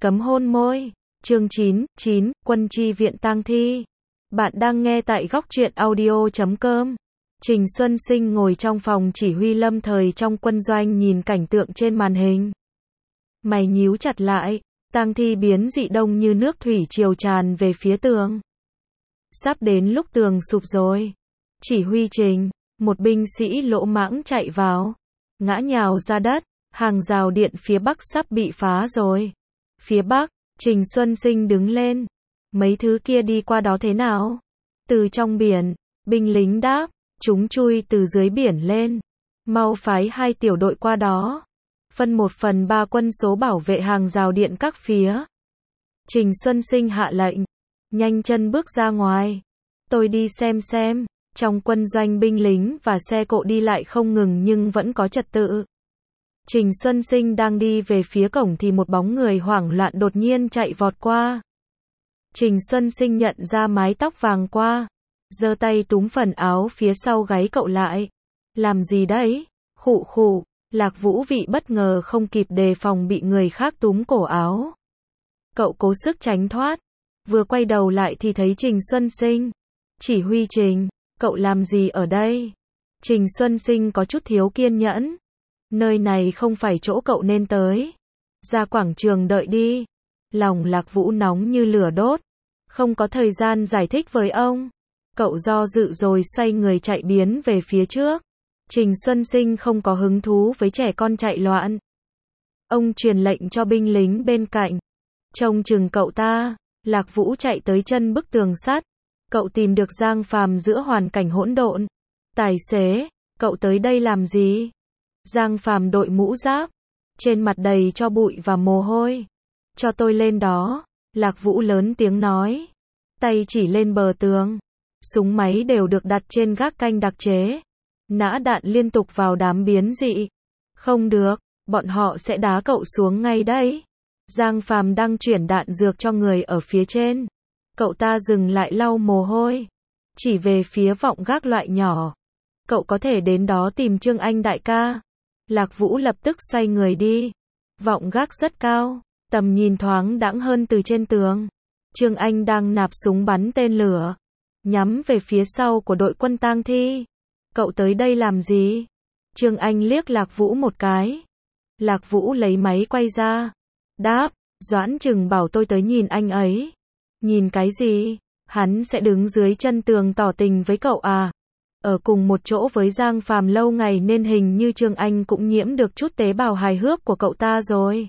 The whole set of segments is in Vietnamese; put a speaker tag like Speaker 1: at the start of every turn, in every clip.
Speaker 1: Cấm hôn môi. Chương 9, Quân chi viện tang thi. Bạn đang nghe tại góc truyện audio.com. Trình Xuân Sinh ngồi trong phòng chỉ huy lâm thời trong quân doanh nhìn cảnh tượng trên màn hình. Mày nhíu chặt lại, tang thi biến dị đông như nước thủy triều tràn về phía tường. Sắp đến lúc tường sụp rồi. Chỉ huy Trình, một binh sĩ lỗ mãng chạy vào, ngã nhào ra đất, hàng rào điện phía bắc sắp bị phá rồi. Phía bắc, Trình Xuân Sinh đứng lên. Mấy thứ kia đi qua đó thế nào? Từ trong biển, binh lính đáp, chúng chui từ dưới biển lên. Mau phái 2 tiểu đội qua đó. Phân 1/3 quân số bảo vệ hàng rào điện các phía. Trình Xuân Sinh hạ lệnh. Nhanh chân bước ra ngoài. Tôi đi xem. Trong quân doanh binh lính và xe cộ đi lại không ngừng nhưng vẫn có trật tự. Trình Xuân Sinh đang đi về phía cổng thì một bóng người hoảng loạn đột nhiên chạy vọt qua. Trình Xuân Sinh nhận ra mái tóc vàng qua, giơ tay túm phần áo phía sau gáy cậu lại. Làm gì đấy? Khụ khụ, Lạc Vũ Vị bất ngờ không kịp đề phòng bị người khác túm cổ áo. Cậu cố sức tránh thoát, vừa quay đầu lại thì thấy Trình Xuân Sinh. Chỉ huy Trình, cậu làm gì ở đây? Trình Xuân Sinh có chút thiếu kiên nhẫn. Nơi này không phải chỗ cậu nên tới. Ra quảng trường đợi đi. Lòng Lạc Vũ nóng như lửa đốt. Không có thời gian giải thích với ông. Cậu do dự rồi xoay người chạy biến về phía trước. Trình Xuân Sinh không có hứng thú với trẻ con chạy loạn. Ông truyền lệnh cho binh lính bên cạnh. Trông chừng cậu ta. Lạc Vũ chạy tới chân bức tường sắt. Cậu tìm được Giang Phàm giữa hoàn cảnh hỗn độn. Tài xế, cậu tới đây làm gì? Giang Phàm đội mũ giáp, trên mặt đầy tro bụi và mồ hôi. Cho tôi lên đó, Lạc Vũ lớn tiếng nói. Tay chỉ lên bờ tường. Súng máy đều được đặt trên gác canh đặc chế. Nã đạn liên tục vào đám biến dị. Không được, bọn họ sẽ đá cậu xuống ngay đấy. Giang Phàm đang chuyển đạn dược cho người ở phía trên. Cậu ta dừng lại lau mồ hôi. Chỉ về phía vọng gác loại nhỏ. Cậu có thể đến đó tìm Trương Anh đại ca. Lạc Vũ lập tức xoay người đi. Vọng gác rất cao, tầm nhìn thoáng đãng hơn từ trên tường. Trương Anh đang nạp súng bắn tên lửa, nhắm về phía sau của đội quân tang thi. Cậu tới đây làm gì? Trương Anh liếc Lạc Vũ một cái. Lạc Vũ lấy máy quay ra. Đáp, Doãn Trừng bảo tôi tới nhìn anh ấy. Nhìn cái gì? Hắn sẽ đứng dưới chân tường tỏ tình với cậu à? Ở cùng một chỗ với Giang Phàm lâu ngày nên hình như Trương Anh cũng nhiễm được chút tế bào hài hước của cậu ta rồi.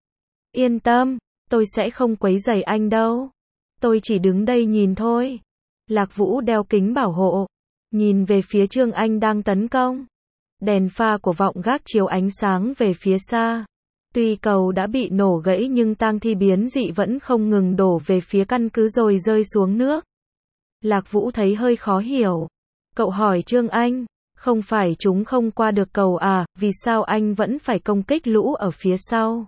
Speaker 1: Yên tâm, tôi sẽ không quấy rầy anh đâu. Tôi chỉ đứng đây nhìn thôi. Lạc Vũ đeo kính bảo hộ, nhìn về phía Trương Anh đang tấn công. Đèn pha của vọng gác chiếu ánh sáng về phía xa. Tuy cầu đã bị nổ gãy nhưng tang thi biến dị vẫn không ngừng đổ về phía căn cứ rồi rơi xuống nước. Lạc Vũ thấy hơi khó hiểu. Cậu hỏi Trương Anh, không phải chúng không qua được cầu à, vì sao anh vẫn phải công kích lũ ở phía sau?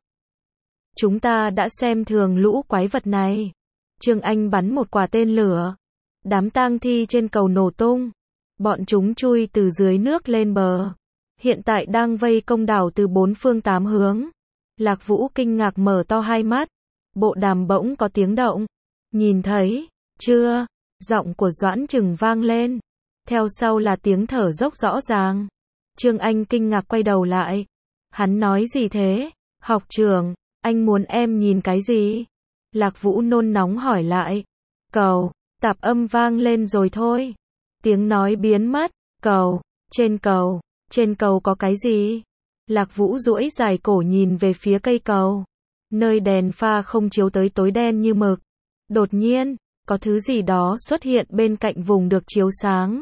Speaker 1: Chúng ta đã xem thường lũ quái vật này. Trương Anh bắn một quả tên lửa. Đám tang thi trên cầu nổ tung. Bọn chúng chui từ dưới nước lên bờ. Hiện tại đang vây công đảo từ 4 phương 8 hướng. Lạc Vũ kinh ngạc mở to hai mắt. Bộ đàm bỗng có tiếng động. Nhìn thấy, chưa? Giọng của Doãn Trừng vang lên. Theo sau là tiếng thở dốc rõ ràng. Trương Anh kinh ngạc quay đầu lại. Hắn nói gì thế? Học trưởng, anh muốn em nhìn cái gì? Lạc Vũ nôn nóng hỏi lại. Cầu, tạp âm vang lên rồi thôi. Tiếng nói biến mất. Cầu, trên cầu có cái gì? Lạc Vũ duỗi dài cổ nhìn về phía cây cầu. Nơi đèn pha không chiếu tới tối đen như mực. Đột nhiên, có thứ gì đó xuất hiện bên cạnh vùng được chiếu sáng.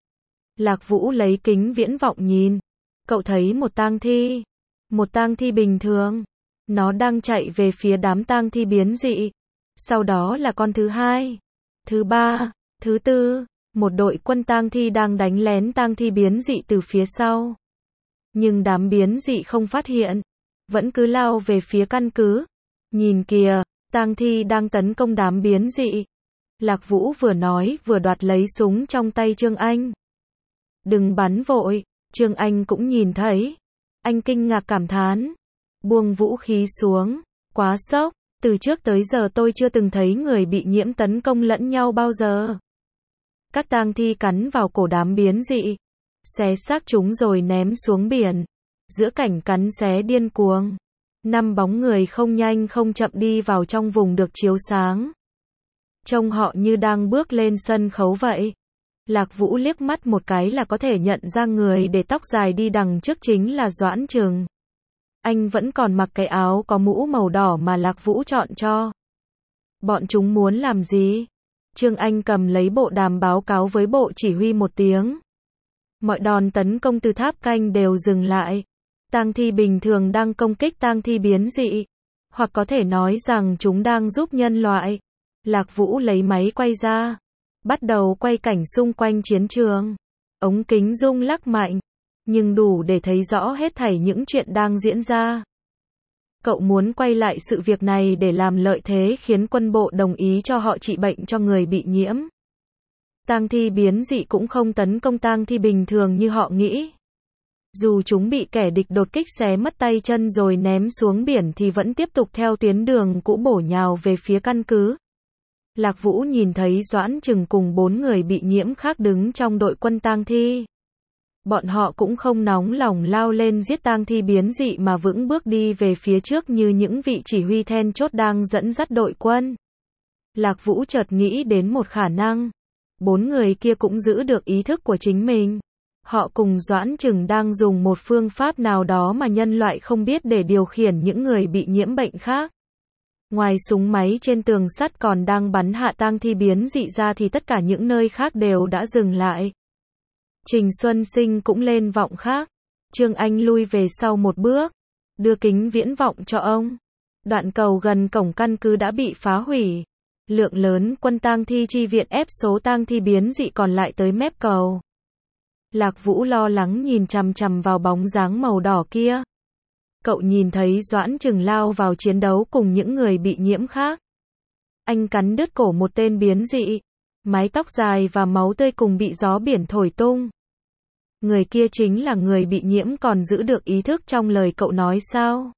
Speaker 1: Lạc Vũ lấy kính viễn vọng nhìn. Cậu thấy một tang thi. Một tang thi bình thường. Nó đang chạy về phía đám tang thi biến dị. Sau đó là con thứ hai, thứ ba, thứ tư. Một đội quân tang thi đang đánh lén tang thi biến dị từ phía sau. Nhưng đám biến dị không phát hiện. Vẫn cứ lao về phía căn cứ. Nhìn kìa, tang thi đang tấn công đám biến dị. Lạc Vũ vừa nói vừa đoạt lấy súng trong tay Trương Anh. Đừng bắn vội, Trương Anh cũng nhìn thấy. Anh kinh ngạc cảm thán. Buông vũ khí xuống, quá sốc, Từ trước tới giờ tôi chưa từng thấy người bị nhiễm tấn công lẫn nhau bao giờ. Các tang thi cắn vào cổ đám biến dị, xé xác chúng rồi ném xuống biển. Giữa cảnh cắn xé điên cuồng, 5 bóng người không nhanh không chậm đi vào trong vùng được chiếu sáng. Trông họ như đang bước lên sân khấu vậy. Lạc Vũ liếc mắt một cái là có thể nhận ra người để tóc dài đi đằng trước chính là Doãn Trừng. Anh vẫn còn mặc cái áo có mũ màu đỏ mà Lạc Vũ chọn cho. Bọn chúng muốn làm gì? Trương Anh cầm lấy bộ đàm báo cáo với bộ chỉ huy một tiếng. Mọi đòn tấn công từ tháp canh đều dừng lại. Tang thi bình thường đang công kích tang thi biến dị. Hoặc có thể nói rằng chúng đang giúp nhân loại. Lạc Vũ lấy máy quay ra. Bắt đầu quay cảnh xung quanh chiến trường. Ống kính rung lắc mạnh. Nhưng đủ để thấy rõ hết thảy những chuyện đang diễn ra. Cậu muốn quay lại sự việc này để làm lợi thế khiến quân bộ đồng ý cho họ trị bệnh cho người bị nhiễm. Tang thi biến dị cũng không tấn công tang thi bình thường như họ nghĩ. Dù chúng bị kẻ địch đột kích xé mất tay chân rồi ném xuống biển thì vẫn tiếp tục theo tuyến đường cũ bổ nhào về phía căn cứ. Lạc Vũ nhìn thấy Doãn Trừng cùng 4 người bị nhiễm khác đứng trong đội quân tang thi. Bọn họ cũng không nóng lòng lao lên giết tang thi biến dị mà vững bước đi về phía trước như những vị chỉ huy then chốt đang dẫn dắt đội quân. Lạc Vũ chợt nghĩ đến một khả năng. 4 người kia cũng giữ được ý thức của chính mình. Họ cùng Doãn Trừng đang dùng một phương pháp nào đó mà nhân loại không biết để điều khiển những người bị nhiễm bệnh khác. Ngoài súng máy trên tường sắt còn đang bắn hạ tang thi biến dị ra thì tất cả những nơi khác đều đã dừng lại. Trình Xuân Sinh cũng lên vọng khác. Trương Anh lui về sau một bước, đưa kính viễn vọng cho ông. Đoạn cầu gần cổng căn cứ đã bị phá hủy. Lượng lớn quân tang thi chi viện ép số tang thi biến dị còn lại tới mép cầu. Lạc Vũ lo lắng nhìn chằm chằm vào bóng dáng màu đỏ kia. Cậu nhìn thấy Doãn Trừng lao vào chiến đấu cùng những người bị nhiễm khác. Anh cắn đứt cổ một tên biến dị. Mái tóc dài và máu tươi cùng bị gió biển thổi tung. Người kia chính là người bị nhiễm còn giữ được ý thức trong lời cậu nói sao?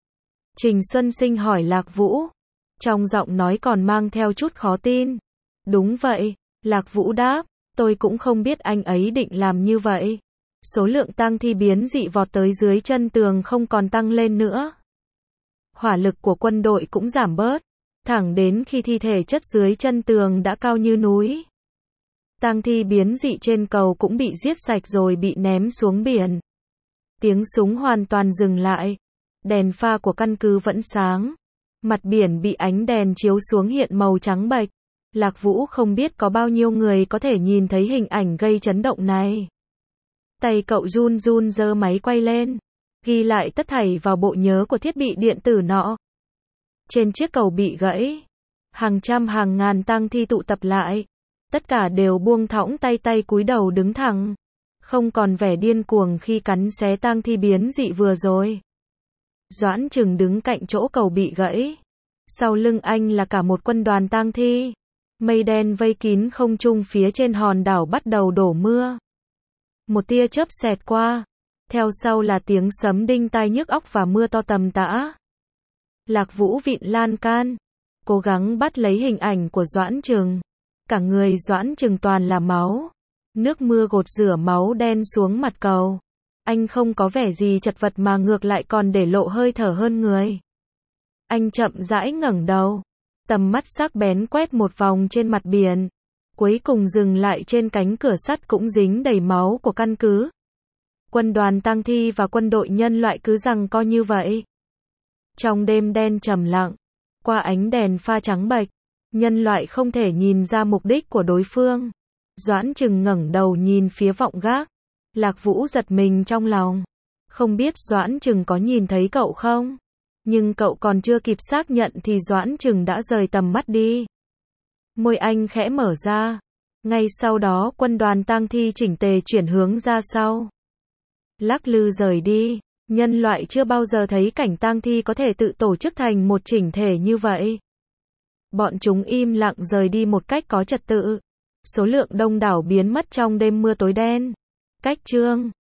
Speaker 1: Trình Xuân Sinh hỏi Lạc Vũ. Trong giọng nói còn mang theo chút khó tin. Đúng vậy, Lạc Vũ đáp. Tôi cũng không biết anh ấy định làm như vậy. Số lượng tang thi biến dị vọt tới dưới chân tường không còn tăng lên nữa. Hỏa lực của quân đội cũng giảm bớt. Thẳng đến khi thi thể chất dưới chân tường đã cao như núi. Tang thi biến dị trên cầu cũng bị giết sạch rồi bị ném xuống biển. Tiếng súng hoàn toàn dừng lại. Đèn pha của căn cứ vẫn sáng. Mặt biển bị ánh đèn chiếu xuống hiện màu trắng bệch. Lạc Vũ không biết có bao nhiêu người có thể nhìn thấy hình ảnh gây chấn động này. Tay cậu run run giơ máy quay lên. Ghi lại tất thảy vào bộ nhớ của thiết bị điện tử nọ. Trên chiếc cầu bị gãy. Hàng trăm hàng ngàn tang thi tụ tập lại. Tất cả đều buông thõng tay cúi đầu đứng thẳng. Không còn vẻ điên cuồng khi cắn xé tang thi biến dị vừa rồi. Doãn Trừng đứng cạnh chỗ cầu bị gãy. Sau lưng anh là cả một quân đoàn tang thi. Mây đen vây kín không trung phía trên hòn đảo bắt đầu đổ mưa. Một tia chớp xẹt qua. Theo sau là tiếng sấm đinh tai nhức óc và mưa to tầm tã. Lạc Vũ vịn lan can. Cố gắng bắt lấy hình ảnh của Doãn Trừng. Cả người Doãn Trừng toàn là máu. Nước mưa gột rửa máu đen xuống mặt cầu. Anh không có vẻ gì chật vật mà ngược lại còn để lộ hơi thở hơn người. Anh chậm rãi ngẩng đầu. Tầm mắt sắc bén quét một vòng trên mặt biển. Cuối cùng dừng lại trên cánh cửa sắt cũng dính đầy máu của căn cứ. Quân đoàn tang thi và quân đội nhân loại cứ giằng co như vậy. Trong đêm đen trầm lặng, qua ánh đèn pha trắng bệch, nhân loại không thể nhìn ra mục đích của đối phương. Doãn Trừng ngẩng đầu nhìn phía vọng gác. Lạc Vũ giật mình trong lòng. Không biết Doãn Trừng có nhìn thấy cậu không? Nhưng cậu còn chưa kịp xác nhận thì Doãn Trừng đã rời tầm mắt đi. Môi anh khẽ mở ra. Ngay sau đó quân đoàn tang thi chỉnh tề chuyển hướng ra sau. Lắc lư rời đi. Nhân loại chưa bao giờ thấy cảnh tang thi có thể tự tổ chức thành một chỉnh thể như vậy. Bọn chúng im lặng rời đi một cách có trật tự. Số lượng đông đảo biến mất trong đêm mưa tối đen. Cách chương